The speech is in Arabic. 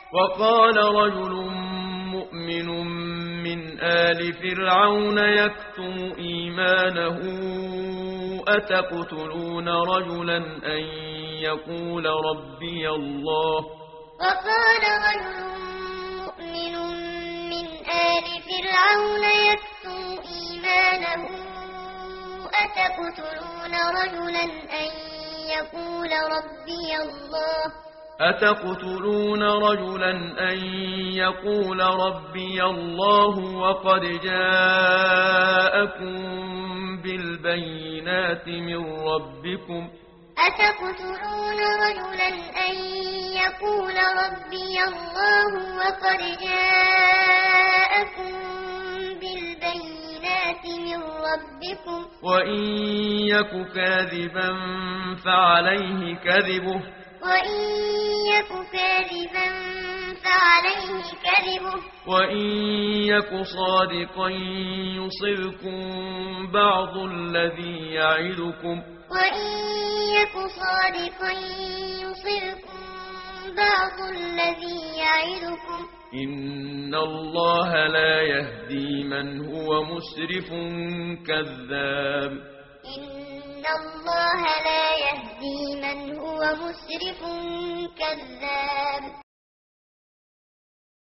وقال رجل مؤمن من آل فرعون يكتم إيمانه أتقتلون رجلا أن يقول ربي الله وقال رجل مؤمن من آل فرعون يكتم إيمانه أتقتلون رجلا أن يقول ربي الله أتقتلون رجلا أن يقول ربي الله وقد جاءكم بالبينات من ربكم أتقتلون رجلا أن يقول ربي الله وقد جاءكم بالبينات من ربكم وإن يك كاذبا فعليه كذبه وإن يك كاذبا فعليه كذبه وإن يك صادقا يصبكم بعض الذي يعدكم وإن يك صادقا يصبكم بعض الذي يعدكم إن الله لا يهدي من هو مسرف كذاب إن الله لا يهدي من هو مسرف كذاب